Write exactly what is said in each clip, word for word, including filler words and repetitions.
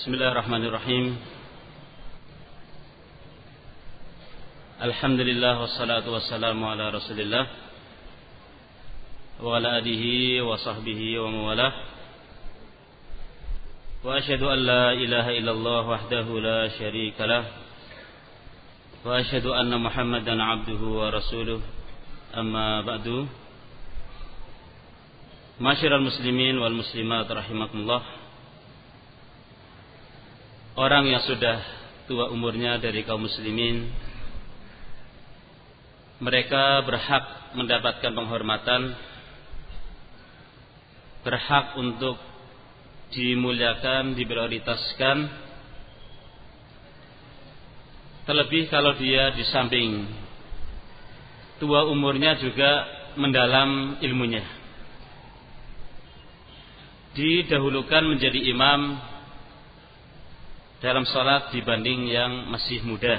Bismillahirrahmanirrahim. Alhamdulillah wassalatu wassalamu ala Rasulillah wa ala alihi wa sahbihi wa mawalah. Wa asyhadu an la ilaha illallah wahdahu la syarikalah wa asyhadu anna Muhammadan abduhu wa rasuluh. Amma ba'du. Masyiral muslimin wal muslimat rahimakumullah. Orang yang sudah tua umurnya dari kaum muslimin, mereka berhak mendapatkan penghormatan, berhak untuk dimuliakan, diprioritaskan. Terlebih kalau dia di samping tua umurnya juga mendalam ilmunya, didahulukan menjadi imam dalam salat dibanding yang masih muda.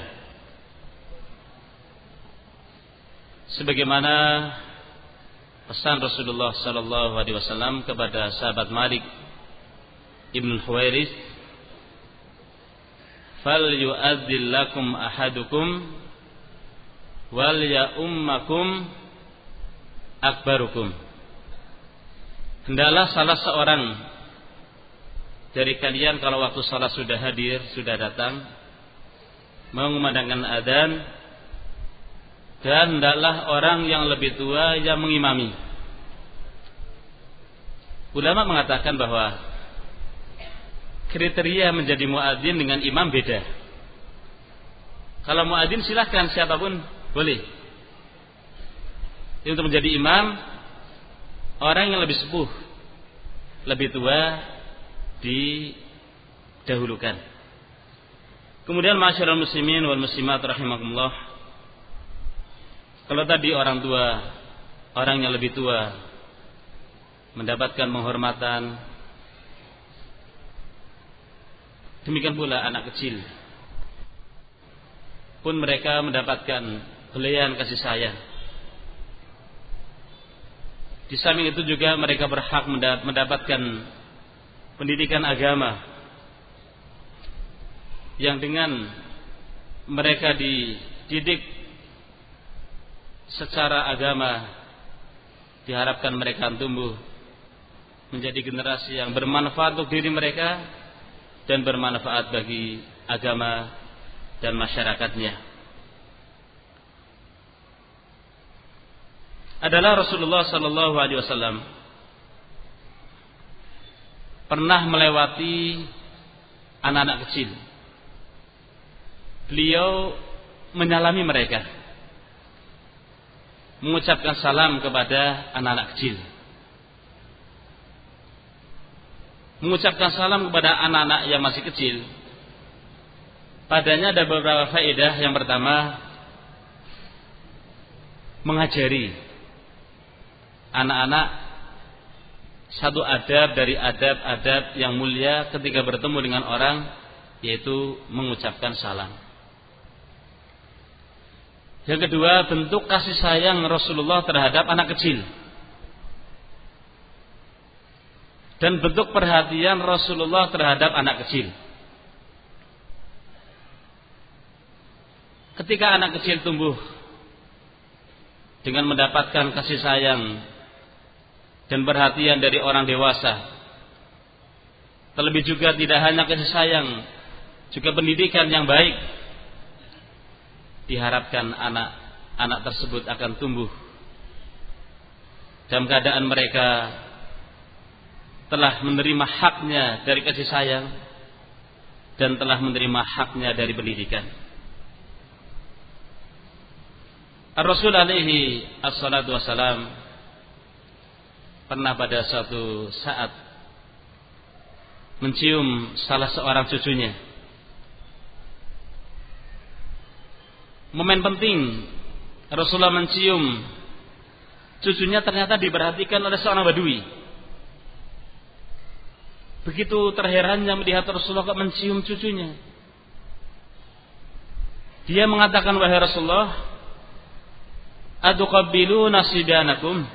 Sebagaimana pesan Rasulullah sallallahu alaihi wasallam kepada sahabat Malik Ibn Huwairis, "Fal yu'adzil lakum ahadukum wal ya'ummakum akbarukum." Hendaklah salah seorang dari kalian kalau waktu salat sudah hadir, sudah datang, mengumandangkan adzan, dan hendaklah orang yang lebih tua yang mengimami. Ulama mengatakan bahwa kriteria menjadi muadzin dengan imam beda. Kalau muadzin silahkan siapapun boleh. Untuk menjadi imam, orang yang lebih sepuh, lebih tua didahulukan. Kemudian masyarakat muslimin wal muslimat rahimakumullah, kalau tadi orang tua, orang yang lebih tua mendapatkan penghormatan, demikian pula anak kecil pun mereka mendapatkan belayan kasih sayang. Di samping itu juga mereka berhak mendapatkan pendidikan agama yang dengan mereka dididik secara agama, diharapkan mereka tumbuh menjadi generasi yang bermanfaat untuk diri mereka dan bermanfaat bagi agama dan masyarakatnya. Adalah Rasulullah sallallahu alaihi wasallam pernah melewati anak-anak kecil. Beliau menyalami mereka, mengucapkan salam kepada anak-anak kecil, mengucapkan salam kepada anak-anak yang masih kecil. Padanya ada beberapa faedah. Yang pertama, mengajari anak-anak satu adab dari adab-adab yang mulia ketika bertemu dengan orang, yaitu mengucapkan salam. Yang kedua, bentuk kasih sayang Rasulullah terhadap anak kecil dan bentuk perhatian Rasulullah terhadap anak kecil. Ketika anak kecil tumbuh dengan mendapatkan kasih sayang dan perhatian dari orang dewasa, terlebih juga tidak hanya kasih sayang, juga pendidikan yang baik, diharapkan anak-anak tersebut akan tumbuh dalam keadaan mereka telah menerima haknya dari kasih sayang dan telah menerima haknya dari pendidikan. Ar-Rasul alaihi assalatu wassalam pernah pada suatu saat mencium salah seorang cucunya. Momen penting Rasulullah mencium cucunya ternyata diperhatikan oleh seorang badui. Begitu terherannya melihat Rasulullah kok mencium cucunya. Dia mengatakan, "Wahai Rasulullah, atuqabbiluna sidanakum?"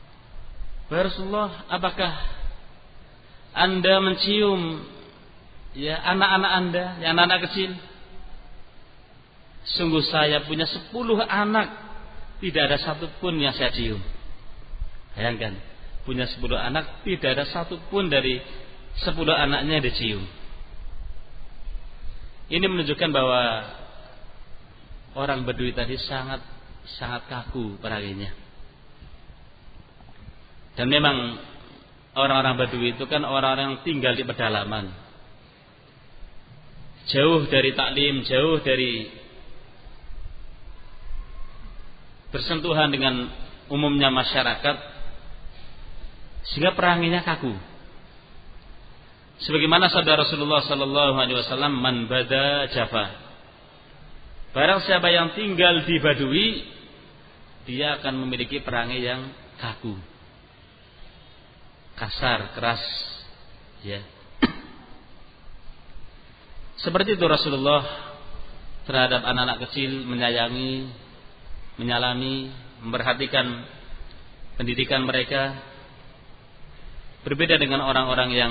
Wahai Rasulullah, apakah Anda mencium ya anak-anak Anda, ya anak-anak kecil. Sungguh saya punya sepuluh anak, tidak ada satupun yang saya cium. Bayangkan, punya sepuluh anak, tidak ada satupun dari sepuluh anaknya yang dicium. Ini menunjukkan bahwa orang Badui tadi sangat sangat kaku peranginya. Dan memang orang-orang Badui itu kan orang-orang yang tinggal di pedalaman, jauh dari taklim, jauh dari bersentuhan dengan umumnya masyarakat, sehingga peranginya kaku. Sebagaimana sabda Rasulullah sallallahu alaihi wasallam, man bada jafa. Barang siapa yang tinggal di Badui, dia akan memiliki perangai yang kaku, kasar, keras, ya. Seperti itu Rasulullah terhadap anak-anak kecil, menyayangi, menyalami, memperhatikan pendidikan mereka. Berbeda dengan orang-orang yang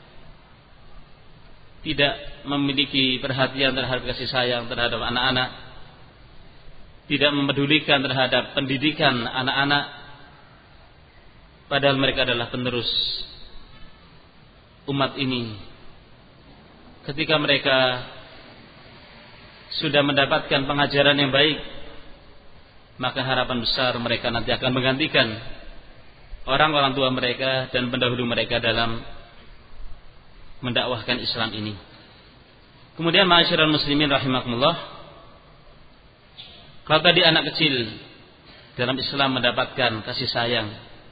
tidak memiliki perhatian terhadap kasih sayang terhadap anak-anak, tidak mempedulikan terhadap pendidikan anak-anak, padahal mereka adalah penerus umat ini. Ketika mereka sudah mendapatkan pengajaran yang baik, maka harapan besar mereka nanti akan menggantikan orang-orang tua mereka dan pendahulu mereka dalam mendakwahkan Islam ini. Kemudian ma'asyiral muslimin rahimakumullah, kalau tadi anak kecil dalam Islam mendapatkan kasih sayang,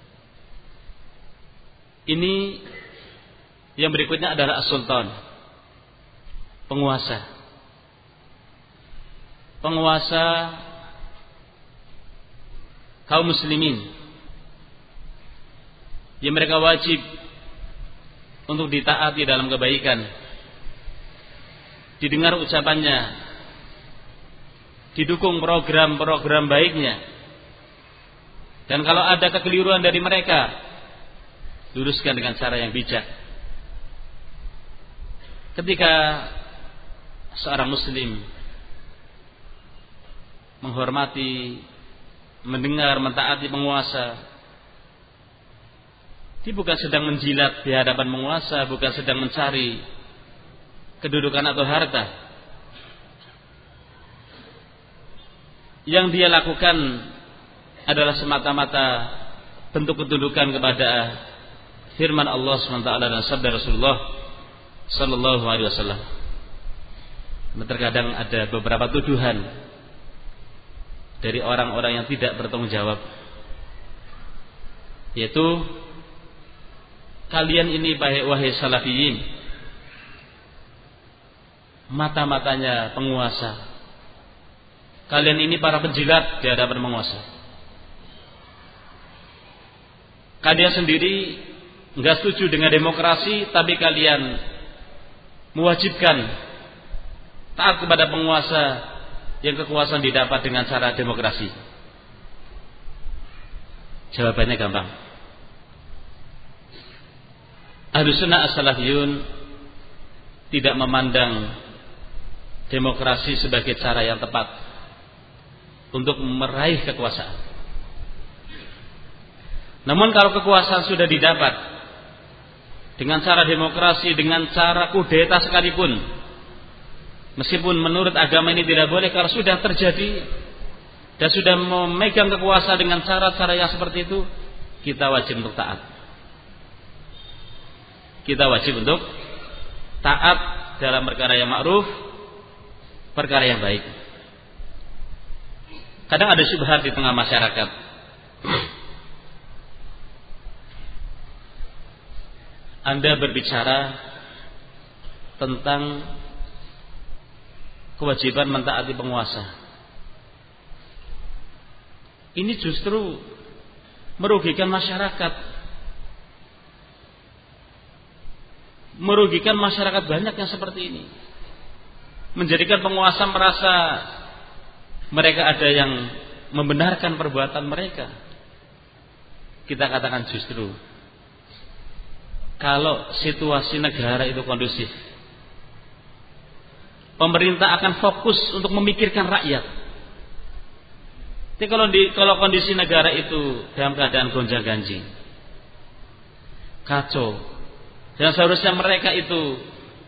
ini yang berikutnya adalah as-sultan, penguasa. Penguasa kaum muslimin yang mereka wajib untuk ditaati dalam kebaikan, didengar ucapannya, didukung program-program baiknya, dan kalau ada kekeliruan dari mereka, luruskan dengan cara yang bijak. Ketika seorang muslim menghormati, mendengar, mentaati penguasa, dia bukan sedang menjilat di hadapan penguasa, bukan sedang mencari kedudukan atau harta. Yang dia lakukan adalah semata-mata bentuk ketundukan kepada firman Allah subhanahu wa taala dan sabda Rasulullah sallallahu alaihi wasallam. Terkadang ada beberapa tuduhan dari orang-orang yang tidak bertanggung jawab, yaitu kalian ini wahai salafiyin, mata-matanya penguasa. Kalian ini para penjilat di hadapan penguasa. Kalian sendiri enggak setuju dengan demokrasi, tapi kalian mewajibkan taat kepada penguasa yang kekuasaan didapat dengan cara demokrasi. Jawabannya gampang. Ahlus sunnah as-salafiyun tidak memandang demokrasi sebagai cara yang tepat untuk meraih kekuasaan. Namun kalau kekuasaan sudah didapat dengan cara demokrasi, dengan cara kudeta sekalipun, meskipun menurut agama ini tidak boleh, kalau sudah terjadi dan sudah memegang kekuasaan dengan cara-cara yang seperti itu, kita wajib untuk taat. Kita wajib untuk taat dalam perkara yang ma'ruf, perkara yang baik. Kadang ada syubhat di tengah masyarakat. Anda berbicara tentang kewajiban mentaati penguasa. Ini justru merugikan masyarakat. Merugikan masyarakat banyak yang seperti ini. Menjadikan penguasa merasa mereka ada yang membenarkan perbuatan mereka. Kita katakan justru, kalau situasi negara itu kondusif, pemerintah akan fokus untuk memikirkan rakyat. Jadi kalau di kalau kondisi negara itu dalam keadaan gonjang-ganjing, kacau, dan seharusnya mereka itu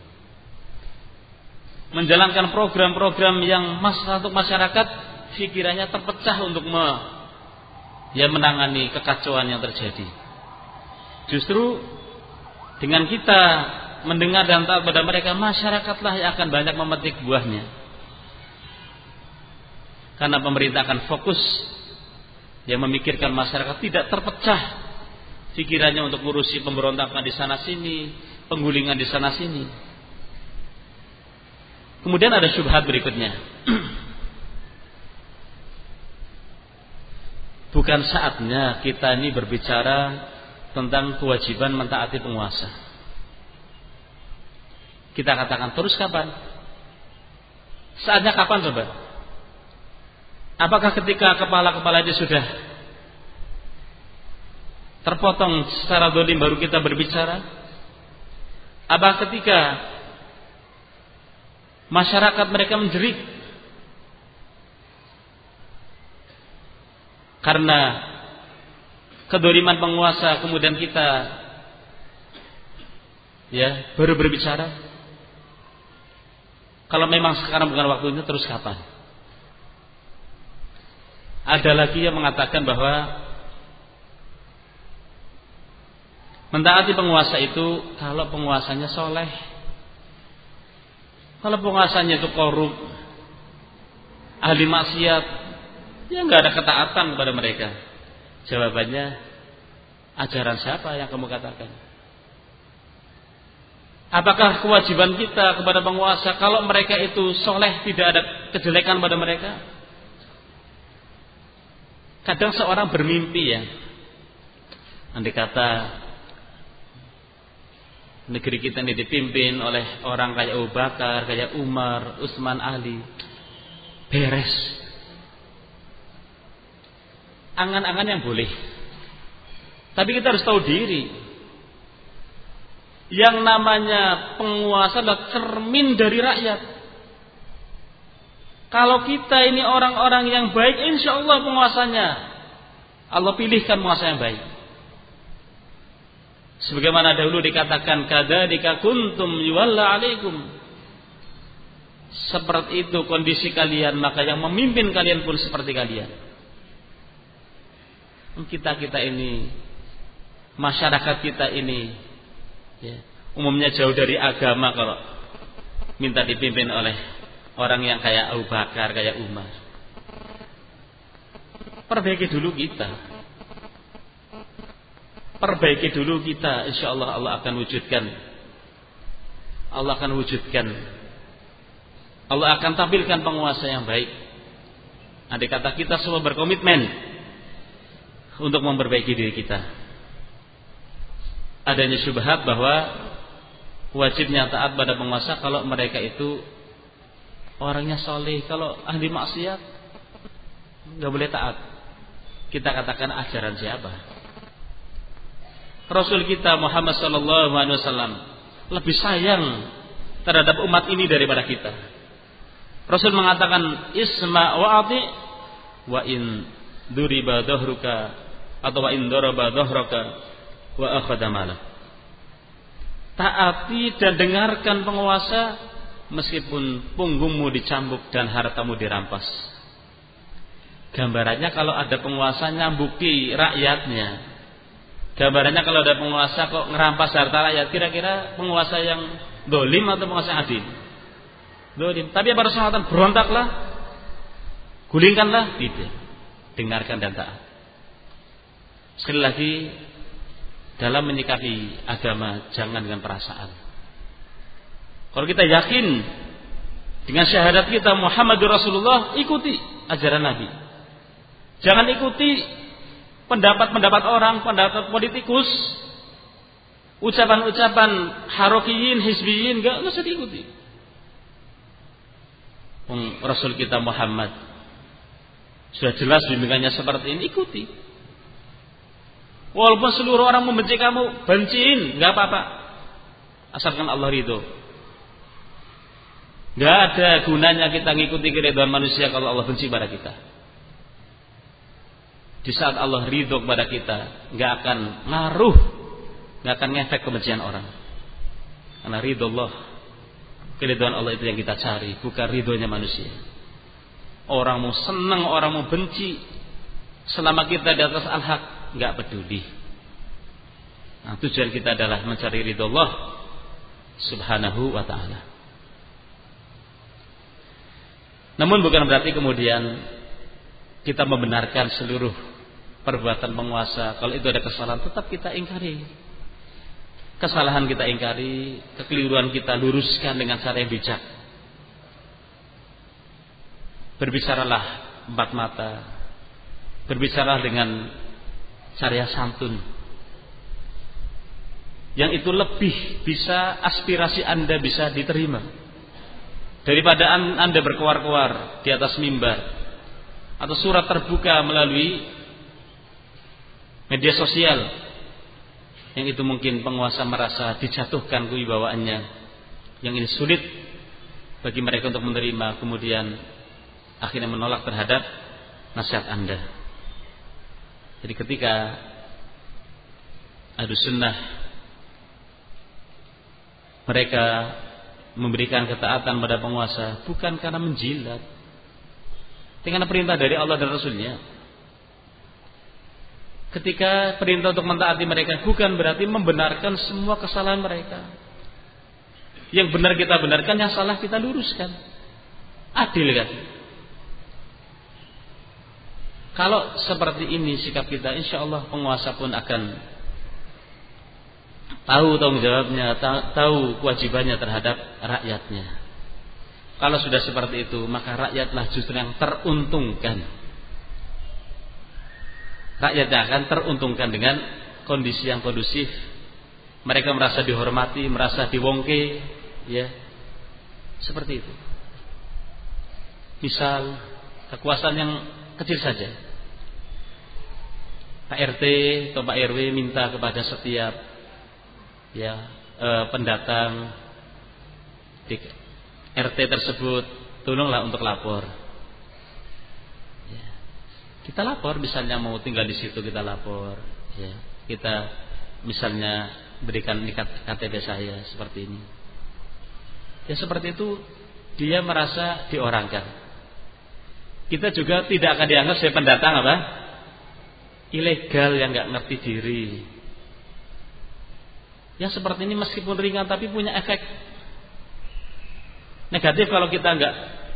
menjalankan program-program yang masalah untuk masyarakat, pikirannya terpecah untuk me, ya menangani kekacauan yang terjadi. Justru dengan kita mendengar dan taat pada mereka, masyarakatlah yang akan banyak memetik buahnya. Karena pemerintah akan fokus yang memikirkan masyarakat, tidak terpecah pikirannya untuk ngurusi pemberontakan di sana sini, penggulingan di sana sini. Kemudian ada syubhat berikutnya. Bukan saatnya kita ini berbicara tentang kewajiban mentaati penguasa. Kita katakan terus kapan? Saatnya kapan coba? Apakah ketika kepala-kepala itu sudah terpotong secara dolim baru kita berbicara? Apa ketika masyarakat mereka menjerit karena kedoliman penguasa, kemudian kita ya baru berbicara? Kalau memang sekarang bukan waktunya, terus kapan? Ada lagi yang mengatakan bahwa mentaati penguasa itu kalau penguasanya soleh. Kalau penguasanya itu korup, ahli maksiat, ya nggak ada ketaatan kepada mereka. Jawabannya, ajaran siapa yang kamu katakan? Apakah kewajiban kita kepada penguasa kalau mereka itu soleh, tidak ada kejelekan pada mereka? Kadang seorang bermimpi ya, andai kata negeri kita ini dipimpin oleh orang kayak Abu Bakar, kayak Umar, Utsman, Ali, beres. Angan-angan yang boleh, tapi kita harus tahu diri. Yang namanya penguasa adalah cermin dari rakyat. Kalau kita ini orang-orang yang baik, insya Allah penguasanya Allah pilihkan penguasa yang baik. Sebagaimana dahulu dikatakan, kadzalika kuntum yuwalla alaikum. Seperti itu kondisi kalian, maka yang memimpin kalian pun seperti kalian. Kita-kita ini, masyarakat kita ini, ya, umumnya jauh dari agama kalau minta dipimpin oleh orang yang kayak Abu Bakar, kayak Umar. Perbaiki dulu kita. Perbaiki dulu kita, insya Allah Allah akan wujudkan. Allah akan wujudkan. Allah akan tampilkan penguasa yang baik. Andai kata kita semua berkomitmen untuk memperbaiki diri kita. Adanya syubhat bahwa wajibnya taat pada penguasa kalau mereka itu orangnya soleh. Kalau ahli maksiat nggak boleh taat. Kita katakan ajaran siapa? Rasul kita Muhammad sallallahu alaihi wasallam lebih sayang terhadap umat ini daripada kita. Rasul mengatakan isma wa ati wa in duriba dhahruka atau wa in daraba dhahraka wa akhadha malak. Taati dan dengarkan penguasa meskipun punggungmu dicambuk dan hartamu dirampas. Gambarannya kalau ada penguasa nyambuki rakyatnya. Gambarannya kalau ada penguasa kok ngerampas harta rakyat, kira-kira penguasa yang dolim atau penguasa adil? Dolim. Tapi para sahabat berontaklah, gulingkanlah, tidak. Dengarkan dan taat. Sekali lagi, dalam menyikapi agama jangan dengan perasaan. Kalau kita yakin dengan syahadat kita Muhammadur Rasulullah, ikuti ajaran Nabi. Jangan ikuti pendapat-pendapat orang, pendapat politikus, ucapan-ucapan harokiyin, hizbiyin, enggak usah diikuti. Rasul kita Muhammad sudah jelas bimbingannya seperti ini, ikuti. Walaupun seluruh orang membenci kamu, benciin, enggak apa-apa. Asalkan Allah ridho. Gak ada gunanya kita ngikuti keridhaan manusia kalau Allah benci pada kita. Di saat Allah ridho kepada kita, gak akan ngaruh, gak akan ngefek kebencian orang. Karena ridho Allah, keridhaan Allah itu yang kita cari, bukan ridhonya manusia. Orang mau senang, orang mau benci, selama kita di atas al-haq, gak peduli. Nah, tujuan kita adalah mencari ridho Allah subhanahu wa ta'ala. Namun bukan berarti kemudian kita membenarkan seluruh perbuatan penguasa. Kalau itu ada kesalahan, tetap kita ingkari. Kesalahan kita ingkari, kekeliruan kita luruskan dengan cara yang bijak. Berbicaralah empat mata, berbicaralah dengan cara yang santun. Yang itu lebih bisa aspirasi Anda bisa diterima daripada Anda berkuar-kuar di atas mimbar atau surat terbuka melalui media sosial, yang itu mungkin penguasa merasa dijatuhkan kewibawaannya, yang ini sulit bagi mereka untuk menerima, kemudian akhirnya menolak terhadap nasihat Anda. Jadi ketika Ahlus Sunnah mereka memberikan ketaatan pada penguasa bukan karena menjilat, dengan perintah dari Allah dan Rasulnya. Ketika perintah untuk mentaati mereka bukan berarti membenarkan semua kesalahan mereka. Yang benar kita benarkan, yang salah kita luruskan. Adil kan? Kalau seperti ini sikap kita, insya Allah penguasa pun akan tahu tanggung jawabnya, tahu kewajibannya terhadap rakyatnya. Kalau sudah seperti itu, maka rakyatlah justru yang teruntungkan. Rakyatnya akan teruntungkan dengan kondisi yang kondusif. Mereka merasa dihormati, merasa diwongke, ya, seperti itu. Misal kekuasaan yang kecil saja, Pak R T atau Pak R W minta kepada setiap ya eh, pendatang di R T tersebut, tolonglah untuk lapor. Ya. Kita lapor, misalnya mau tinggal di situ kita lapor. Ya. Kita misalnya berikan K T P saya seperti ini. Ya seperti itu, dia merasa diorangkan. Kita juga tidak akan dianggap sebagai pendatang apa? Ilegal yang nggak ngerti diri. Yang seperti ini meskipun ringan tapi punya efek negatif kalau kita enggak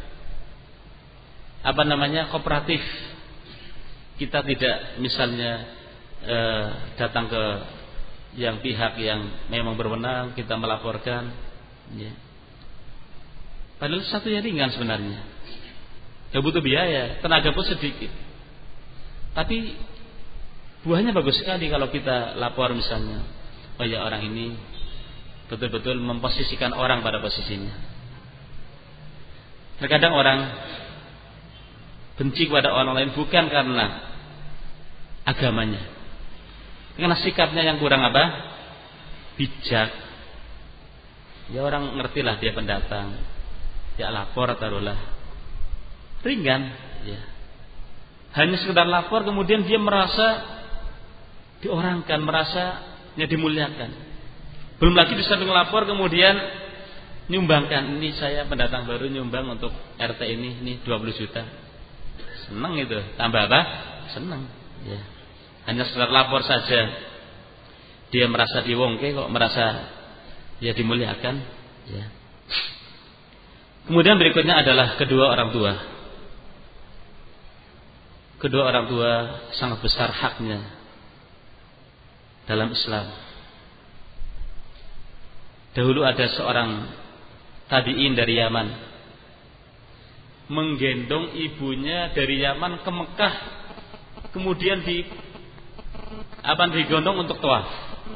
apa namanya kooperatif. Kita tidak misalnya eh, datang ke yang pihak yang memang berwenang, kita melaporkan, ya. Padahal satu yang ringan sebenarnya, gak butuh biaya, tenaga pun sedikit, tapi buahnya bagus sekali kalau kita lapor misalnya. Oh ya, orang ini betul-betul memposisikan orang pada posisinya. Terkadang orang benci kepada orang lain bukan karena agamanya, karena sikapnya yang kurang apa? Bijak. Ya orang ngertilah dia pendatang, ya lapor taruhlah. Ringan, ya. Hanya sekedar lapor kemudian dia merasa diorangkan, merasa ya dimuliakan. Belum lagi bisa ngelapor kemudian nyumbangkan, ini saya pendatang baru nyumbang untuk R T ini, ini dua puluh juta. Senang itu, tambah apa? Senang, ya. Hanya sekedar lapor saja dia merasa diwongke, kok merasa ya dimuliakan, ya. Kemudian berikutnya adalah kedua orang tua. Kedua orang tua sangat besar haknya dalam Islam. Dahulu ada seorang tabi'in dari Yaman menggendong ibunya dari Yaman ke Mekah, kemudian di apa digondong untuk tawaf.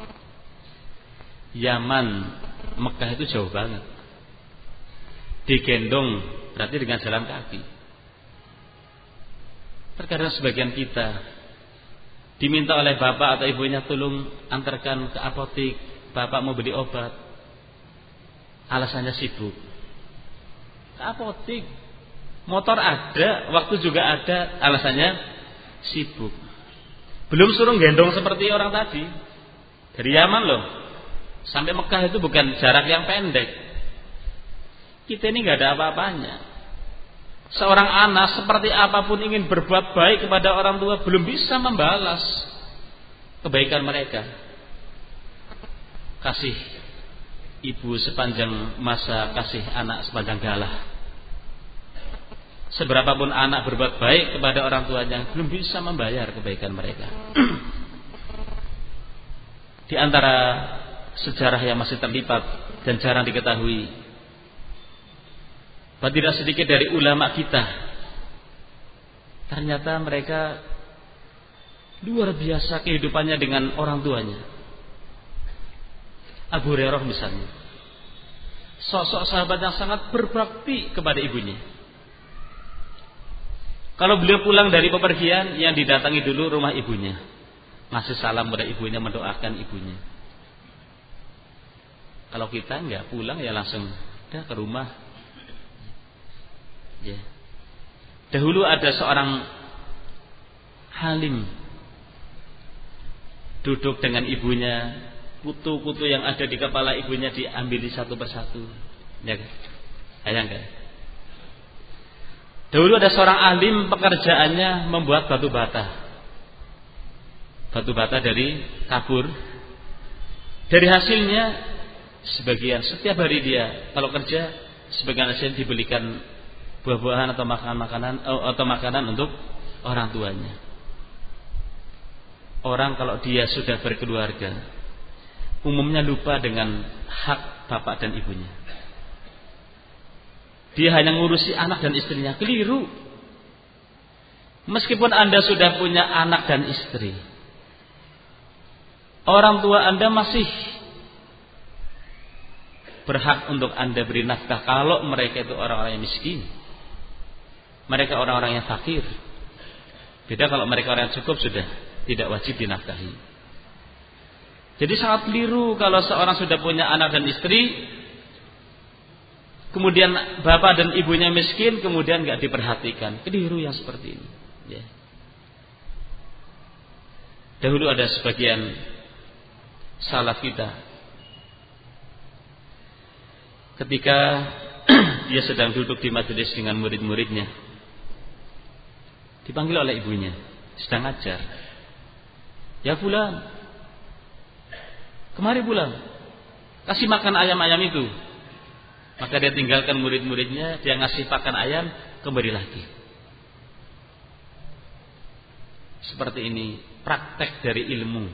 Yaman Mekah itu jauh banget, digendong berarti dengan jalan kaki. Terkadang sebagian kita diminta oleh bapak atau ibunya, tolong antarkan ke apotek, bapak mau beli obat, alasannya sibuk. ke apotik. Motor ada, waktu juga ada, alasannya sibuk. Belum suruh gendong seperti orang tadi. Dari Yaman loh, sampai Mekah itu bukan jarak yang pendek. Kita ini gak ada apa-apanya. Seorang anak seperti apapun ingin berbuat baik kepada orang tua, belum bisa membalas kebaikan mereka. Kasih ibu sepanjang masa, kasih anak sepanjang galah. Seberapapun anak berbuat baik kepada orang tuanya, belum bisa membayar kebaikan mereka. Di antara sejarah yang masih terlipat dan jarang diketahui, bahwa tidak sedikit dari ulama kita, ternyata mereka luar biasa kehidupannya dengan orang tuanya. Abu Hurairah misalnya, sosok sahabat yang sangat berbakti kepada ibunya. Kalau beliau pulang dari bepergian, yang didatangi dulu rumah ibunya, ngasih salam pada ibunya, mendoakan ibunya. Kalau kita nggak pulang ya langsung dah ke rumah. Ya. Dahulu ada seorang halim duduk dengan ibunya, kutu-kutu yang ada di kepala ibunya diambil satu persatu. Ya, sayang kan? Dahulu ada seorang alim, pekerjaannya membuat batu bata. Batu bata dari kapur. Dari hasilnya sebagian, setiap hari dia kalau kerja, sebagian hasil dibelikan buah-buahan atau makanan-makanan atau makanan untuk orang tuanya. Orang kalau dia sudah berkeluarga, umumnya lupa dengan hak bapak dan ibunya. Dia hanya ngurusi anak dan istrinya. Keliru. Meskipun Anda sudah punya anak dan istri, orang tua Anda masih berhak untuk Anda beri nafkah. Kalau mereka itu orang-orang yang miskin, mereka orang-orang yang fakir. Beda kalau mereka orang yang cukup, sudah tidak wajib dinafkahi. Jadi sangat keliru kalau seorang sudah punya anak dan istri, kemudian bapak dan ibunya miskin, kemudian gak diperhatikan. Keliru yang seperti ini. Ya. Dahulu ada sebagian salaf kita, ketika dia sedang duduk di majelis dengan murid-muridnya, dipanggil oleh ibunya, sedang ngajar. Ya fulan, kemari pulang, kasih makan ayam-ayam itu. Maka dia tinggalkan murid-muridnya, dia ngasih pakan ayam, kembali lagi. Seperti ini praktek dari ilmu.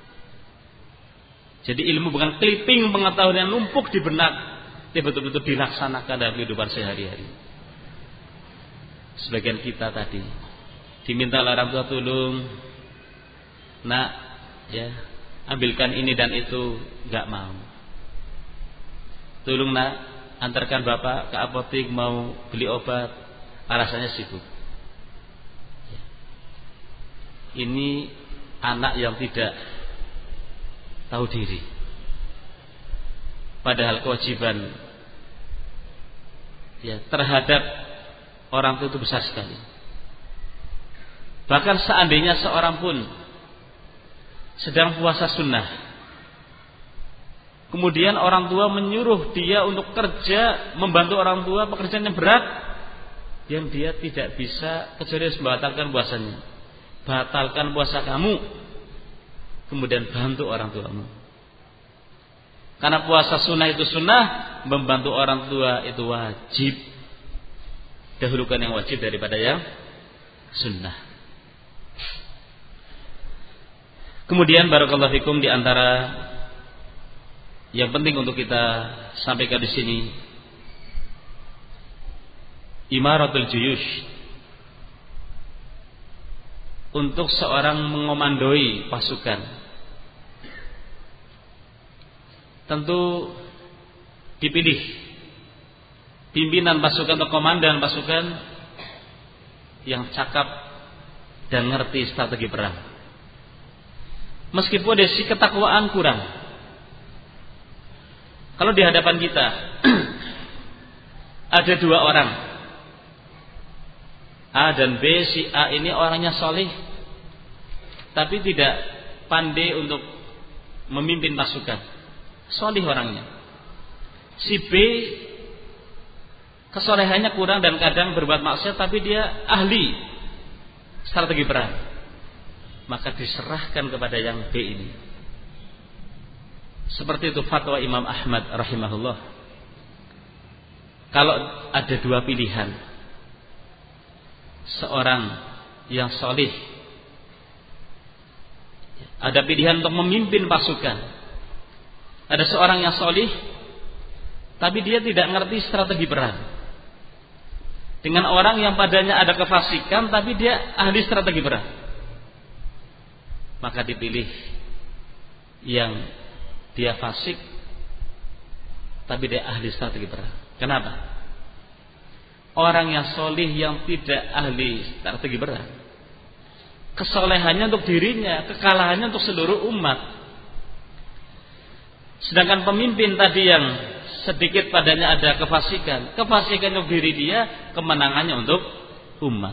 Jadi ilmu bukan clipping pengetahuan yang numpuk di benak, dia betul-betul dilaksanakan dalam kehidupan sehari-hari. Sebagian kita tadi diminta orang tua, tolong nak, ya ambilkan ini dan itu, nggak mau. Tolong nak, antarkan bapak ke apotik mau beli obat, alasannya sibuk. Ini anak yang tidak tahu diri. Padahal kewajiban ya terhadap orang tua itu besar sekali. Bahkan seandainya seorang pun sedang puasa sunnah, kemudian orang tua menyuruh dia untuk kerja, membantu orang tua pekerjaan yang berat, yang dia tidak bisa kecuali harus membatalkan puasanya. Batalkan puasa kamu, kemudian bantu orang tuamu. Karena puasa sunnah itu sunnah, membantu orang tua itu wajib. Dahulukan yang wajib daripada yang sunnah. Kemudian barakallahu fikum, di antara yang penting untuk kita sampaikan di sini, imaratul juyush, untuk seorang mengomandoi pasukan. Tentu dipilih pimpinan pasukan atau komandan pasukan yang cakap dan ngerti strategi perang. Meskipun dari sisi ketakwaan kurang. Kalau di hadapan kita ada dua orang, A dan B. Si A ini orangnya solih, tapi tidak pandai untuk memimpin pasukan. Solih orangnya. Si B kesolehannya kurang dan kadang berbuat maksiat, tapi dia ahli strategi perang. Maka diserahkan kepada yang B ini. Seperti itu fatwa Imam Ahmad rahimahullah. Kalau ada dua pilihan, seorang yang solih, ada pilihan untuk memimpin pasukan. Ada seorang yang solih, tapi dia tidak ngerti strategi perang. Dengan orang yang padanya ada kefasikan, tapi dia ahli strategi perang. Maka dipilih yang dia fasik, tapi dia ahli strategi perang. Kenapa? Orang yang solih yang tidak ahli strategi perang, kesolehannya untuk dirinya, kekalahannya untuk seluruh umat. Sedangkan pemimpin tadi yang sedikit padanya ada kefasikan, kefasikan untuk diri dia, kemenangannya untuk umat.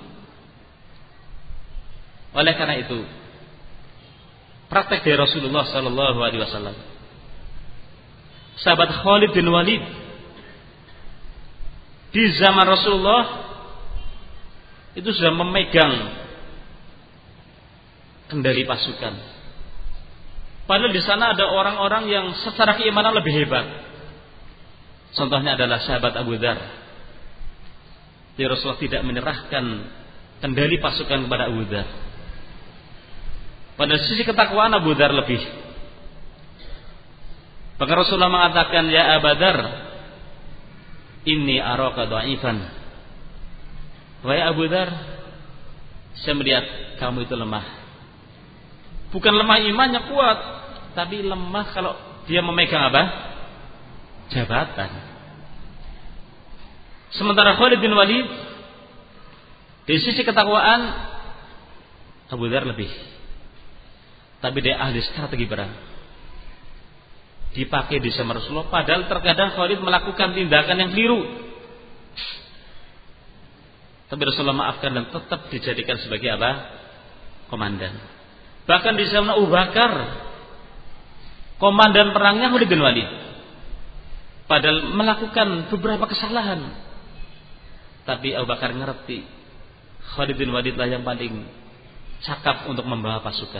Oleh karena itu, praktek dari Rasulullah Sallallahu Alaihi Wasallam, sahabat Khalid bin Walid di zaman Rasulullah itu sudah memegang kendali pasukan. Padahal di sana ada orang-orang yang secara keimanan lebih hebat. Contohnya adalah sahabat Abu Dzar. Jadi Rasulullah tidak menyerahkan kendali pasukan kepada Abu Dzar. Pada sisi ketakwaan Abu Dzar lebih. Maka Rasulullah mengatakan, ya Abu Dzar, inni araka dha'ifan. Wahai Abu Dzar, saya melihat kamu itu lemah. Bukan lemah imannya kuat, tapi lemah kalau dia memegang apa? Jabatan. Sementara Khalid bin Walid di sisi ketakwaan Abu Dzar lebih. Tapi dia ahli strategi perang. Dipakai di zaman Rasulullah. Padahal terkadang Khalid melakukan tindakan yang keliru. Tapi Rasulullah maafkan dan tetap dijadikan sebagai apa? Komandan. Bahkan di zaman Abu Bakar, komandan perangnya Khalid bin Walid. Padahal melakukan beberapa kesalahan. Tapi Abu Bakar ngerti Khalid bin Walid lah yang paling cakap untuk membawa pasukan.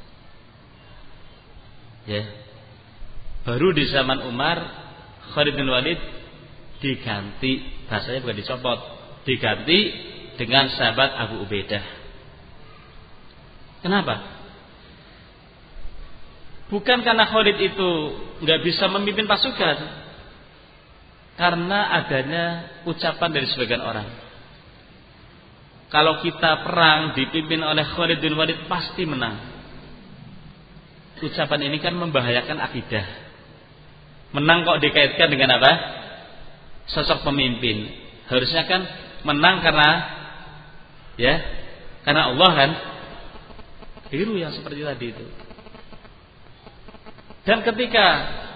Ya. Baru di zaman Umar, Khalid bin Walid diganti, bahasanya bukan dicopot, diganti dengan sahabat Abu Ubaidah. Kenapa? Bukan karena Khalid itu nggak bisa memimpin pasukan, karena adanya ucapan dari sebagian orang. Kalau kita perang dipimpin oleh Khalid bin Walid pasti menang. Ucapan ini kan membahayakan akidah. Menang kok dikaitkan dengan apa? Sosok pemimpin. Harusnya kan menang karena ya, karena Allah kan. Keliru yang seperti tadi itu. Dan ketika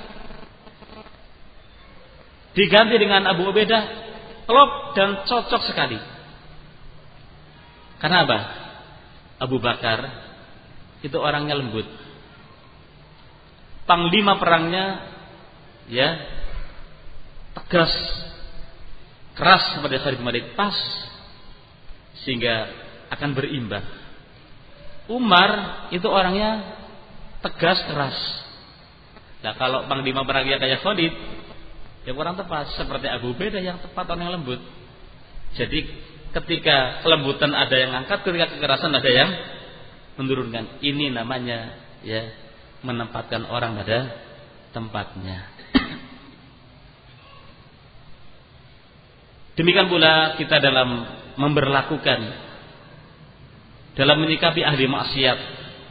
diganti dengan Abu Ubaidah, klop dan cocok sekali. Karena apa? Abu Bakar itu orangnya lembut. Panglima perangnya ya tegas, keras seperti Khalid bin Walid, pas sehingga akan berimbang. Umar itu orangnya tegas, keras. Nah kalau panglima perangnya kayak Khalid, ya kurang tepat. Seperti Abu Ubaidah yang tepat, orang yang lembut. Jadi ketika kelembutan ada yang angkat, ketika kekerasan ada yang menurunkan. Ini namanya ya menempatkan orang pada tempatnya. Demikian pula kita dalam memberlakukan, dalam menyikapi ahli maksiat.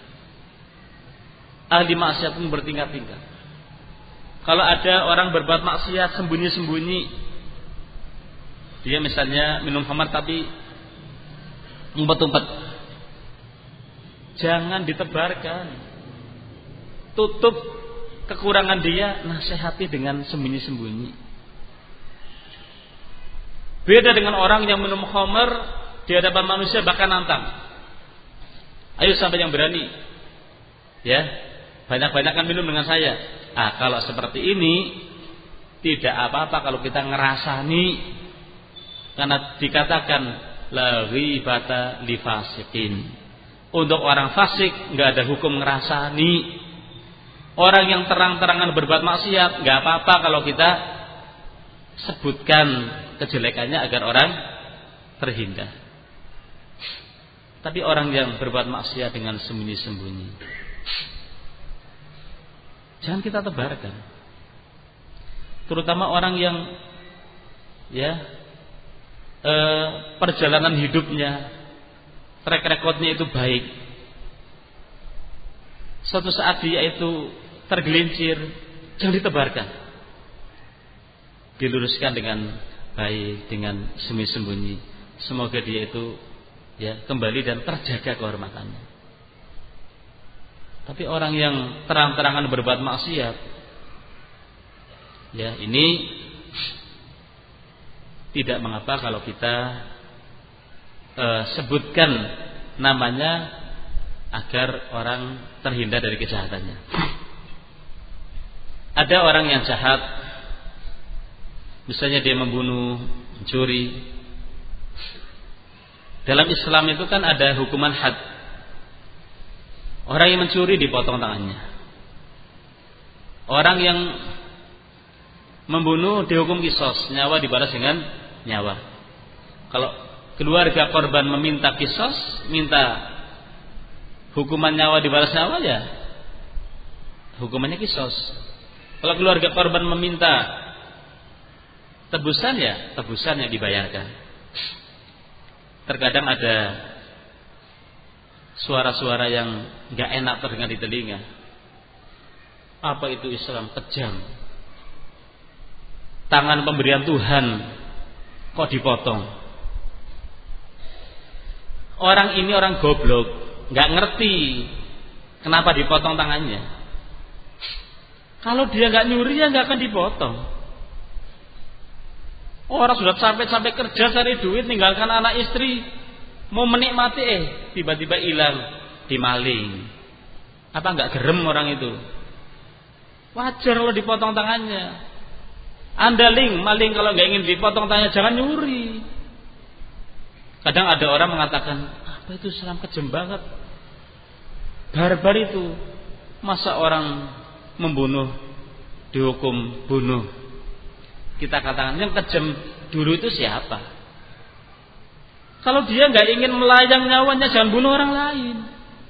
Ahli maksiat pun bertingkat-tingkat. Kalau ada orang berbuat maksiat sembunyi-sembunyi, dia misalnya minum khamar tapi ngumpet-ngumpet, jangan ditebarkan. Tutup kekurangan dia, nasihati dengan sembunyi-sembunyi. Beda dengan orang yang minum khamr di hadapan manusia bahkan nantang. Ayo sampai yang berani, ya, banyak-banyakkan minum dengan saya. Ah, kalau seperti ini tidak apa-apa kalau kita ngerasani, karena dikatakan la ghibata li fasiqin. Untuk orang fasik nggak ada hukum ngerasani. Orang yang terang-terangan berbuat maksiat nggak apa-apa kalau kita sebutkan kejelekannya agar orang terhindar. Tapi orang yang berbuat maksiat dengan sembunyi-sembunyi, jangan kita tebarkan. Terutama orang yang ya eh, perjalanan hidupnya, track recordnya itu baik. Suatu saat dia itu tergelincir, jangan ditebarkan. Diluruskan dengan baik, dengan sembunyi-sembunyi. Semoga dia itu ya kembali dan terjaga kehormatannya. Tapi orang yang terang-terangan berbuat maksiat, ya ini tidak mengapa kalau kita eh, sebutkan namanya agar orang terhindar dari kejahatannya. Ada orang yang jahat, misalnya dia membunuh, mencuri. Dalam Islam itu kan ada hukuman had. Orang yang mencuri dipotong tangannya. Orang yang membunuh dihukum kisos, nyawa dibalas dengan nyawa. Kalau keluarga korban meminta kisos, minta hukuman nyawa dibalas nyawa, ya hukumannya kisos. Kalau keluarga korban meminta tebusan, ya tebusan yang dibayarkan. Terkadang ada suara-suara yang gak enak terdengar di telinga. Apa itu Islam kejam? Tangan pemberian Tuhan kok dipotong? Orang ini orang goblok, gak ngerti kenapa dipotong tangannya. Kalau dia gak nyuri, ya gak akan dipotong. Orang sudah sampai-sampai kerja cari duit, ninggalkan anak istri, mau menikmati, eh tiba-tiba hilang, dimaling. Apa nggak gerem orang itu? Wajar kalau dipotong tangannya. Anda ling, maling kalau nggak ingin dipotong tangannya jangan nyuri. Kadang ada orang mengatakan, apa itu Islam kejam banget, barbar itu. Masa orang membunuh dihukum bunuh? Kita katakan yang kejam dulu itu siapa? Kalau dia nggak ingin melayang nyawanya, jangan bunuh orang lain.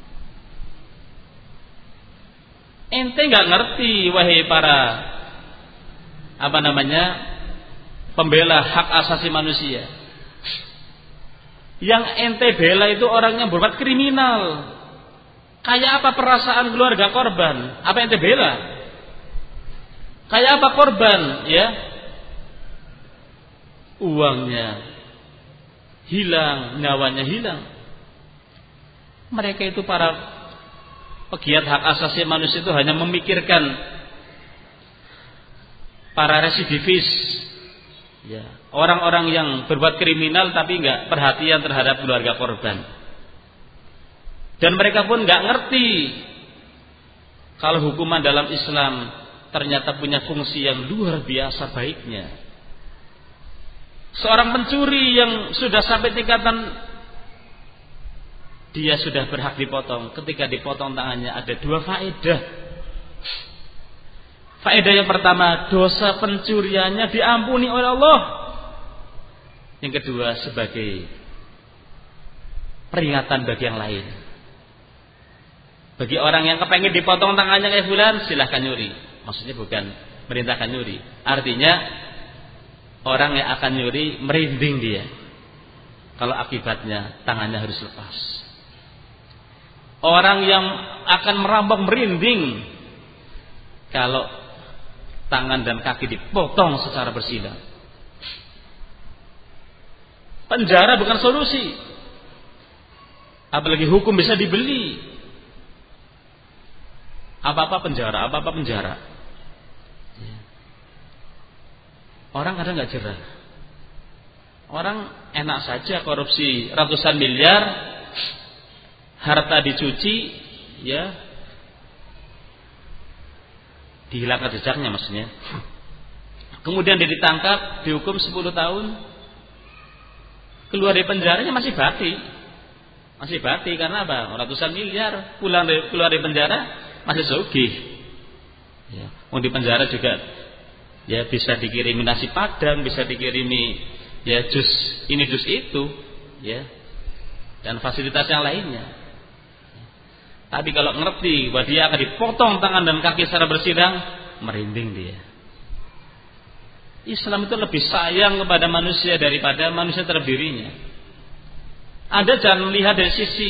Ente nggak ngerti, wahai para apa namanya pembela hak asasi manusia. Yang ente bela itu orang yang berbuat kriminal. Kayak apa perasaan keluarga korban? Apa ente bela? Kayak apa korban? Ya, uangnya hilang, nyawanya hilang. Mereka itu para pegiat hak asasi manusia itu hanya memikirkan para residivis, ya, orang-orang yang berbuat kriminal tapi nggak perhatian terhadap keluarga korban. Dan mereka pun nggak ngerti kalau hukuman dalam Islam ternyata punya fungsi yang luar biasa baiknya. Seorang pencuri yang sudah sampai tingkatan dia sudah berhak dipotong, ketika dipotong tangannya ada dua faedah. Faedah yang pertama, dosa pencuriannya diampuni oleh Allah. Yang kedua, sebagai peringatan bagi yang lain. Bagi orang yang kepengen dipotong tangannya kayak fulan, silahkan nyuri. Maksudnya bukan merintahkan nyuri. Artinya orang yang akan nyuri merinding dia. Kalau akibatnya tangannya harus lepas. Orang yang akan merampok merinding kalau tangan dan kaki dipotong secara bersila. Penjara bukan solusi. Apalagi hukum bisa dibeli. Apa-apa penjara, apa-apa penjara. Orang kadang nggak jerah. Orang enak saja korupsi ratusan miliar, harta dicuci, ya, dihilangkan jejaknya maksudnya. Kemudian dia ditangkap, dihukum sepuluh tahun, keluar dari penjaranya masih bati, masih bati karena apa? Ratusan miliar, pulang dari, keluar dari penjara masih sugih. Ya, mau di penjara juga, ya bisa dikirimi nasi padang, bisa dikirimi ya jus ini jus itu, ya, dan fasilitas yang lainnya. Tapi kalau ngerti bahwa dia akan dipotong tangan dan kaki secara bersidang, merinding dia. Islam itu lebih sayang kepada manusia daripada manusia terhadap dirinya. Anda jangan melihat dari sisi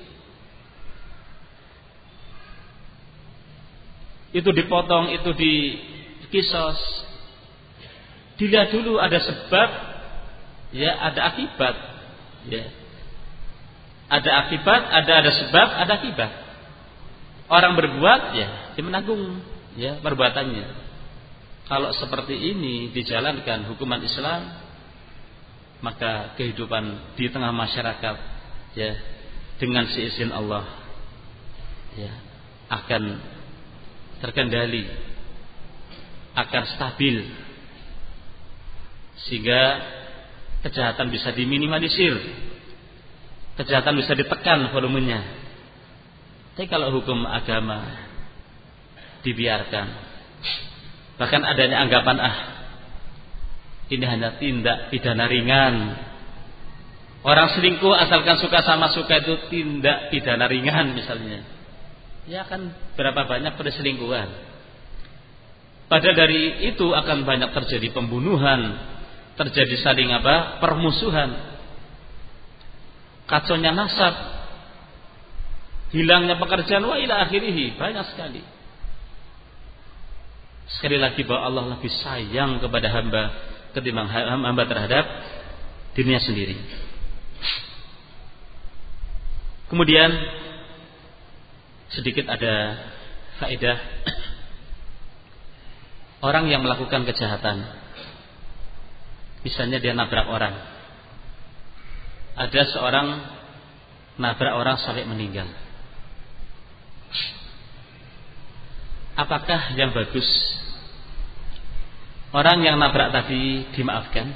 itu dipotong, itu dikisos. Dilihat dulu ada sebab, ya, ada akibat, ya. Ada akibat, ada ada sebab, ada akibat. Orang berbuat, ya, dia menanggung, ya, perbuatannya. Kalau seperti ini dijalankan hukuman Islam, maka kehidupan di tengah masyarakat, ya, dengan seizin Allah, ya, akan terkendali, akan stabil, sehingga kejahatan bisa diminimalisir, kejahatan bisa ditekan volumenya. Tapi kalau hukum agama dibiarkan, bahkan adanya anggapan, ah, ini hanya tindak pidana ringan, orang selingkuh asalkan suka sama suka itu tindak pidana ringan misalnya, ya akan berapa banyak perselingkuhan. Padahal dari itu akan banyak terjadi pembunuhan, terjadi saling apa? Permusuhan, kacaunya nasab, hilangnya pekerjaan, wa ila akhirih, banyak sekali. Sekali lagi bahwa Allah lebih sayang kepada hamba ketimbang hamba terhadap dirinya sendiri. Kemudian sedikit ada faedah, orang yang melakukan kejahatan, misalnya dia nabrak orang, ada seorang nabrak orang sampai meninggal. Apakah yang bagus orang yang nabrak tadi dimaafkan?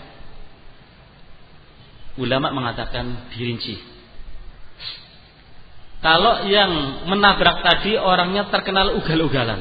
Ulama mengatakan dirinci. Kalau yang menabrak tadi orangnya terkenal ugal-ugalan,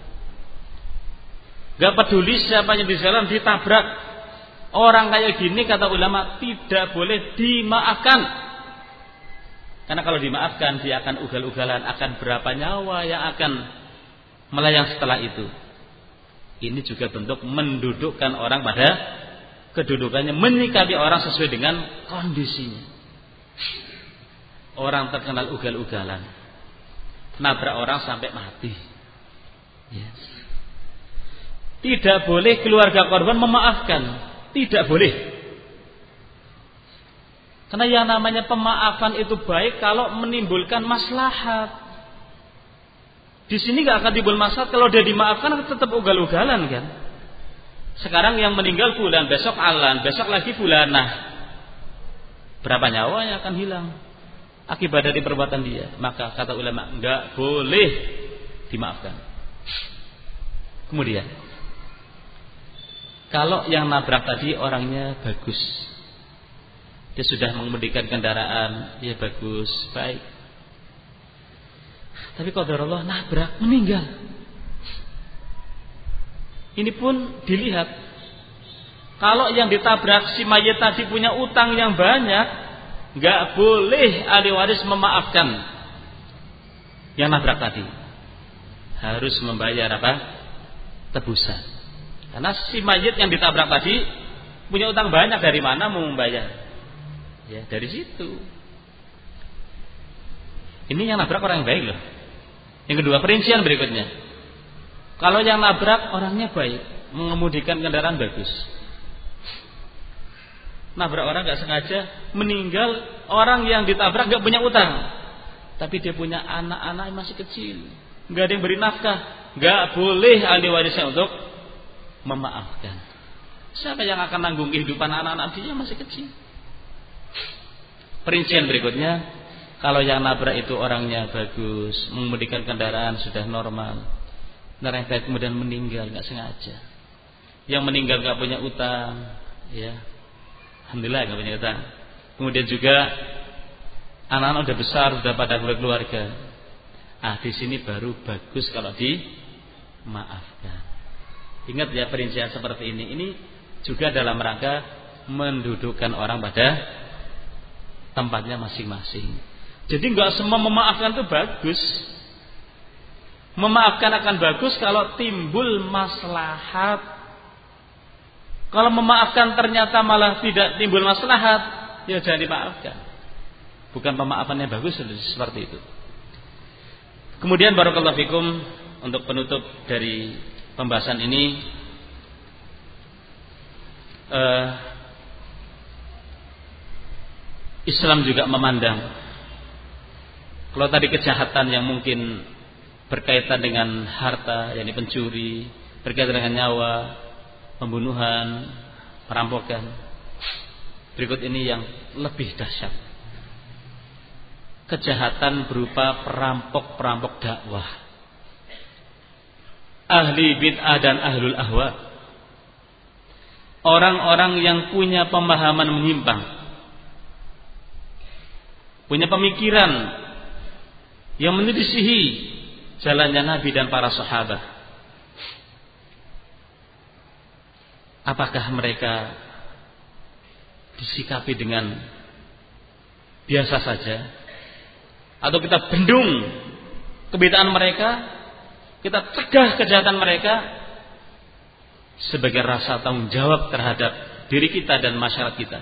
gak peduli siapa yang di jalan ditabrak, orang kayak gini kata ulama tidak boleh dimaafkan. Karena kalau dimaafkan dia akan ugal-ugalan, akan berapa nyawa yang akan melayang setelah itu. Ini juga bentuk mendudukkan orang pada kedudukannya, menyikapi orang sesuai dengan kondisinya. Orang terkenal ugal-ugalan, nabrak orang sampai mati, ya. Tidak boleh keluarga korban memaafkan, tidak boleh. Karena yang namanya pemaafan itu baik kalau menimbulkan maslahat. Di sini gak akan timbul masalah kalau dia dimaafkan, tetap ugal-ugalan kan. Sekarang yang meninggal fulan, besok alan, besok lagi fulanah. Berapa nyawa yang akan hilang akibat dari perbuatan dia. Maka kata ulama enggak boleh dimaafkan. Kemudian kalau yang nabrak tadi orangnya bagus, dia sudah mengemudikan kendaraan, dia bagus, baik. Tapi qadarullah nabrak, meninggal. Ini pun dilihat. Kalau yang ditabrak si mayat tadi punya utang yang banyak, gak boleh ahli waris memaafkan yang nabrak tadi. Harus membayar apa? Tebusan. Karena si mayat yang ditabrak tadi punya utang banyak, dari mana mau membayar? Ya dari situ. Ini yang nabrak orang yang baik loh. Yang kedua, perincian berikutnya. Kalau yang nabrak orangnya baik, mengemudikan kendaraan bagus, nabrak orang gak sengaja, meninggal, orang yang ditabrak gak punya utang, tapi dia punya anak-anak yang masih kecil, gak ada yang beri nafkah, gak boleh ahli warisnya untuk memaafkan. Siapa yang akan nanggung kehidupan anak-anak dia masih kecil? Perincian berikutnya, kalau yang nabrak itu orangnya bagus, mengemudikan kendaraan sudah normal, mereka kemudian meninggal nggak sengaja. Yang meninggal nggak punya utang, ya, alhamdulillah nggak punya utang. Kemudian juga anak-anak udah besar, sudah pada keluarga. Ah, di sini baru bagus kalau dimaafkan. Ingat ya, perincian seperti ini, ini juga dalam rangka mendudukkan orang pada tempatnya masing-masing. Jadi nggak semua memaafkan itu bagus. Memaafkan akan bagus kalau timbul maslahat. Kalau memaafkan ternyata malah tidak timbul maslahat, ya jangan dimaafkan. Bukan pemaafannya bagus seperti itu. Kemudian barakallahu fikum, untuk penutup dari pembahasan ini, uh, Islam juga memandang, kalau tadi kejahatan yang mungkin berkaitan dengan harta, yakni pencuri, berkaitan dengan nyawa, pembunuhan, perampokan, berikut ini yang lebih dahsyat. Kejahatan berupa perampok-perampok dakwah, ahli bid'ah dan ahlul ahwa, orang-orang yang punya pemahaman menyimpang, punya pemikiran yang menyelisihi jalannya Nabi dan para sahabat. Apakah mereka disikapi dengan biasa saja, atau kita bendung kebid'ahan mereka, kita cegah kejahatan mereka sebagai rasa tanggung jawab terhadap diri kita dan masyarakat kita?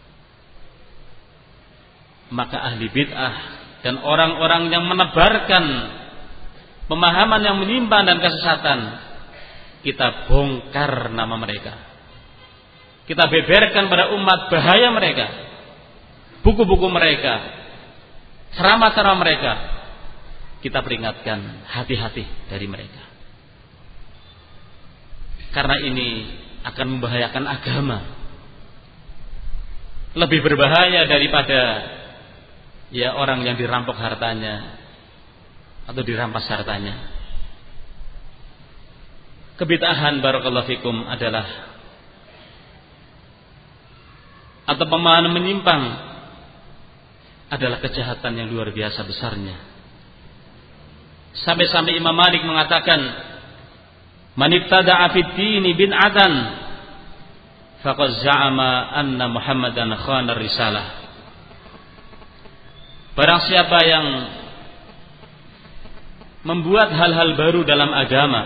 Maka ahli bid'ah dan orang-orang yang menebarkan pemahaman yang menyimpang dan kesesatan, kita bongkar nama mereka, kita beberkan pada umat bahaya mereka, buku-buku mereka, ceramah-ceramah mereka. Kita peringatkan, hati-hati dari mereka, karena ini akan membahayakan agama, lebih berbahaya daripada ya orang yang dirampok hartanya atau dirampas hartanya. Kebid'ahan barakallahu fikum adalah, atau pemahaman menyimpang adalah kejahatan yang luar biasa besarnya. Sampai-sampai Imam Malik mengatakan, man ibtada'a fid dini bid'atan faqad za'ama anna Muhammadan khana risalah. Barang siapa yang membuat hal-hal baru dalam agama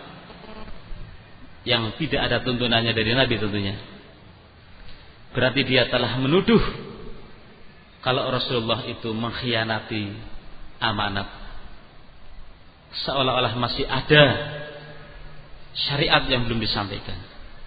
yang tidak ada tuntunannya dari Nabi tentunya, berarti dia telah menuduh kalau Rasulullah itu mengkhianati amanat, seolah-olah masih ada syariat yang belum disampaikan.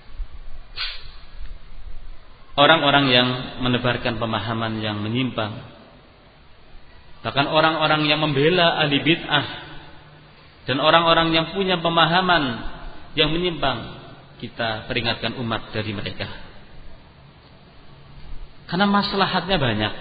Orang-orang yang menebarkan pemahaman yang menyimpang, bahkan orang-orang yang membela ahli bid'ah dan orang-orang yang punya pemahaman yang menyimpang, kita peringatkan umat dari mereka, karena maslahatnya banyak.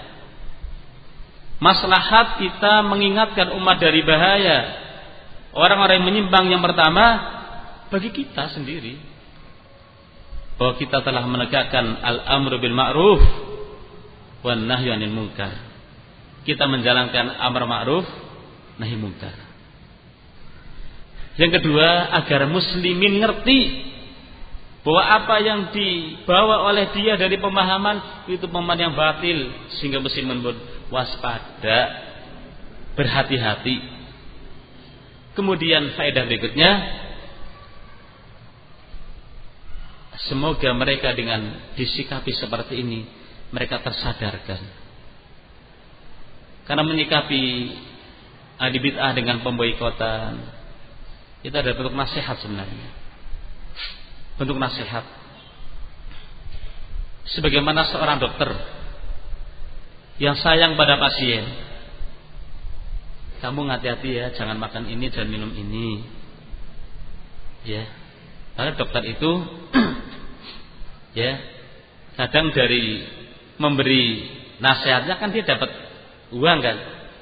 Maslahat kita mengingatkan umat dari bahaya orang-orang yang menyimpang, yang pertama bagi kita sendiri, bahwa kita telah menegakkan al-amru bil ma'ruf wan nahyu 'anil munkar. Kita menjalankan amar ma'ruf nahi munkar. Yang kedua, agar muslimin ngerti bahwa apa yang dibawa oleh dia dari pemahaman itu pemahaman yang batil, sehingga muslimin pun waspada, berhati-hati. Kemudian faedah berikutnya, semoga mereka dengan disikapi seperti ini, mereka tersadarkan. Karena menyikapi ahli bid'ah dengan pemboikotan, itu adalah bentuk nasihat sebenarnya, bentuk nasihat. Sebagaimana seorang dokter yang sayang pada pasien, kamu hati-hati ya, jangan makan ini, jangan minum ini, ya. Karena dokter itu Ya, kadang dari memberi nasihatnya kan dia dapat uang kan,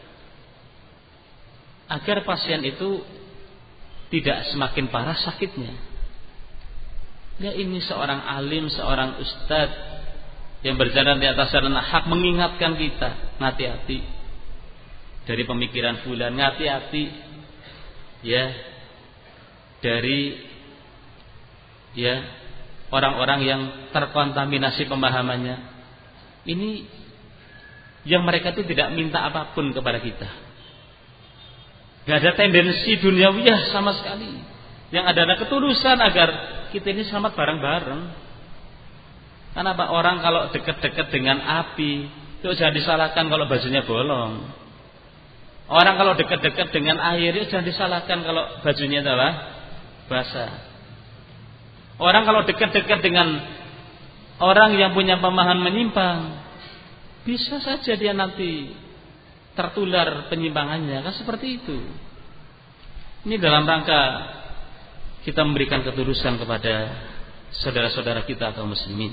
agar pasien itu tidak semakin parah sakitnya. Ya, ini seorang alim, seorang ustadz yang berjalan di atas jalan hak mengingatkan kita, hati-hati dari pemikiran fulan, hati-hati ya dari ya orang-orang yang terkontaminasi pemahamannya. Ini yang mereka itu tidak minta apapun kepada kita. Gak ada tendensi duniawiyah sama sekali. Yang ada adalah ketulusan agar kita ini selamat bareng-bareng. Karena apa? Orang kalau dekat-dekat dengan api itu jangan disalahkan kalau bajunya bolong. Orang kalau dekat-dekat dengan air itu jangan disalahkan kalau bajunya adalah basah. Orang kalau dekat-dekat dengan orang yang punya pemahaman menyimpang, bisa saja dia nanti tertular penyimpangannya, kan seperti itu. Ini dalam rangka kita memberikan ketulusan kepada saudara-saudara kita kaum muslimin.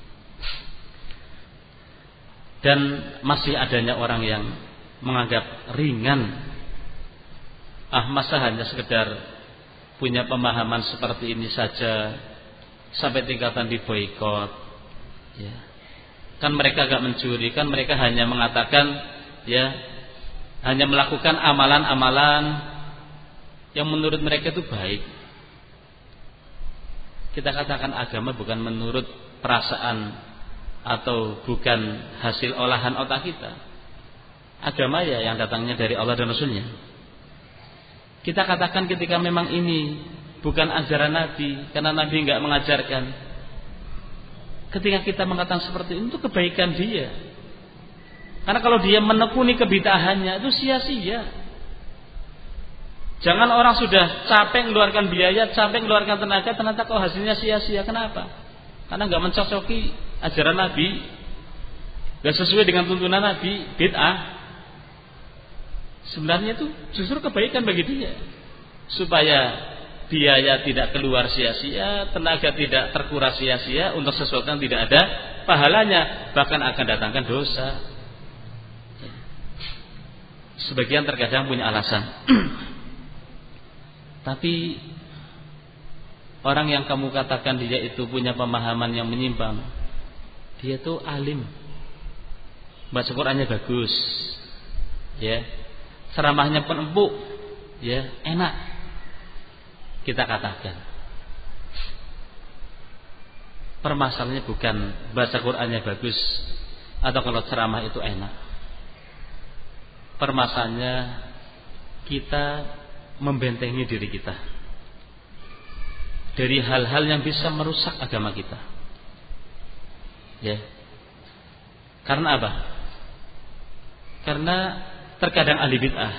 Dan masih adanya orang yang menganggap ringan, ah masa hanya sekedar punya pemahaman seperti ini saja sampai tingkatan diboikot. Ya. Kan mereka gak mencuri, kan mereka hanya mengatakan ya, hanya melakukan amalan-amalan yang menurut mereka itu baik. Kita katakan agama bukan menurut perasaan atau bukan hasil olahan otak kita. Agama ya yang datangnya dari Allah dan Rasulnya. Kita katakan ketika memang ini bukan ajaran Nabi, karena Nabi enggak mengajarkan. Ketika kita mengatakan seperti itu, itu kebaikan dia. Karena kalau dia menekuni kebid'ahannya itu sia-sia. Jangan orang sudah capek mengeluarkan biaya, capek mengeluarkan tenaga, ternyata kok hasilnya sia-sia. Kenapa? Karena enggak mencocoki ajaran Nabi, enggak sesuai dengan tuntunan Nabi, bid'ah. Sebenarnya itu justru kebaikan bagi dia, supaya biaya tidak keluar sia-sia, tenaga tidak terkuras sia-sia untuk sesuatu yang tidak ada pahalanya, bahkan akan datangkan dosa. Sebagian terkadang punya alasan. Tapi orang yang kamu katakan dia itu punya pemahaman yang menyimpang, dia itu alim, baca Qur'annya bagus, ya, ceramahnya pun empuk, ya, enak. Kita katakan permasalahannya bukan baca Qur'annya bagus atau kalau ceramah itu enak. Permasalahannya kita membentengi diri kita dari hal-hal yang bisa merusak agama kita. Ya. Karena apa? Karena terkadang ahli bid'ah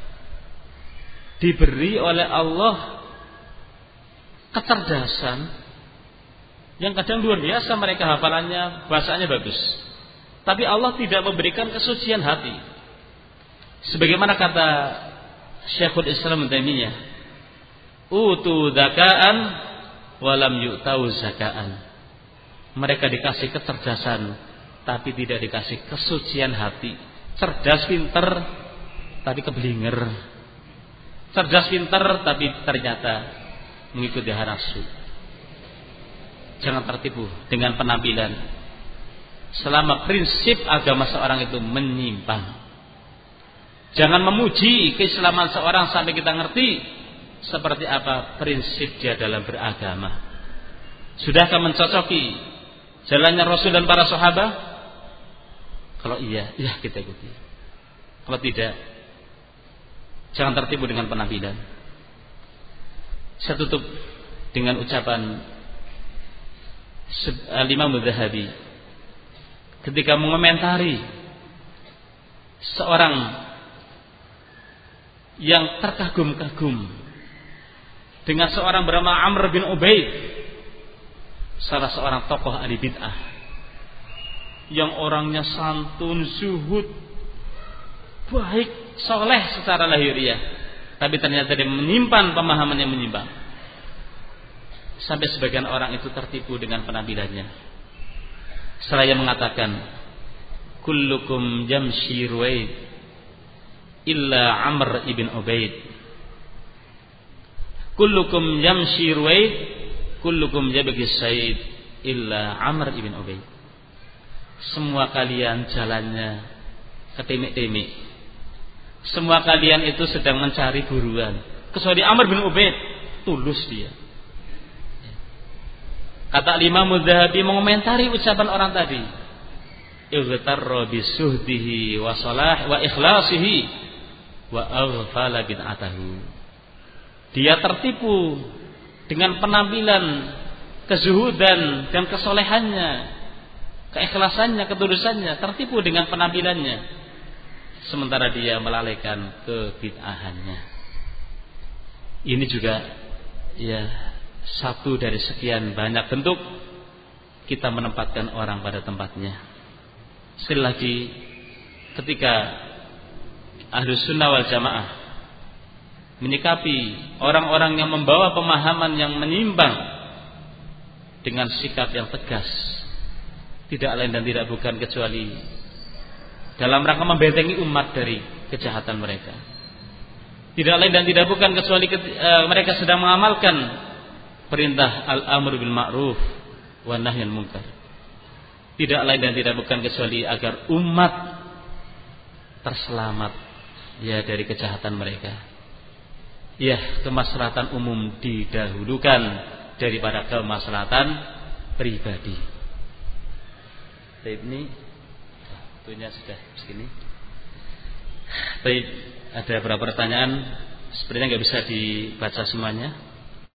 diberi oleh Allah kecerdasan yang kadang luar biasa, mereka hafalannya, bahasanya bagus. Tapi Allah tidak memberikan kesucian hati. Sebagaimana kata Syekhul Islam Ibnu Taimiyah, utu zakaan walam yu'tau zakaan. Mereka dikasih kecerdasan tapi tidak dikasih kesucian hati. Cerdas pinter tapi keblinger. Cerdas pinter tapi ternyata mengikuti hawa nafsu. Jangan tertipu dengan penampilan selama prinsip agama seorang itu menyimpang. Jangan memuji keislaman seorang sampai kita ngerti seperti apa prinsip dia dalam beragama. Sudahkah mencocoki jalannya Rasul dan para sahabat? Kalau iya, ya kita ikuti. Kalau tidak, jangan tertipu dengan penampilan. Saya tutup dengan ucapan Imam Adz-Dzahabi ketika mengomentari seorang yang terkagum-kagum dengan seorang bernama Amr bin Ubaid, salah seorang tokoh ahli bid'ah yang orangnya santun, zuhud, baik, soleh secara lahiriah, tapi ternyata dia menyimpan pemahaman yang menyimpang. sampai sebagian orang itu tertipu dengan penampilannya. Seraya mengatakan, kullukum jamshi ruwaid illa Amr ibn Ubaid. Kullukum jamshi ruwaid, kullukum yabghi sayd illa Amr ibn Ubaid. Semua kalian jalannya ketimik-timik. Semua kalian itu sedang mencari buruan, kecuali Amr bin Ubaid, tulus dia. Kata Imam Az-Zahabi mengomentari ucapan orang tadi, igtarra bisuhdihi wa salah wa ikhlasihi wa aghfala bid'atahu. Dia tertipu dengan penampilan, kezuhudan dan kesolehannya, keikhlasannya, ketulusannya, tertipu dengan penampilannya, sementara dia melalaikan kebid'ahannya. Ini juga ya satu dari sekian banyak bentuk kita menempatkan orang pada tempatnya. Sekali lagi, ketika Ahlus Sunnah wal Jamaah menyikapi orang-orang yang membawa pemahaman yang menyimpang dengan sikap yang tegas, tidak lain dan tidak bukan kecuali dalam rangka membentengi umat dari kejahatan mereka. Tidak lain dan tidak bukan kecuali uh, mereka sedang mengamalkan perintah al-amr bil ma'ruf wa nahy anil munkar. Tidak lain dan tidak bukan kecuali agar umat terselamat ya dari kejahatan mereka. Ya, kemaslahatan umum didahulukan daripada kemaslahatan pribadi. Baik, ini waktunya sudah segini. Baik, ada beberapa pertanyaan sepertinya nggak bisa dibaca semuanya.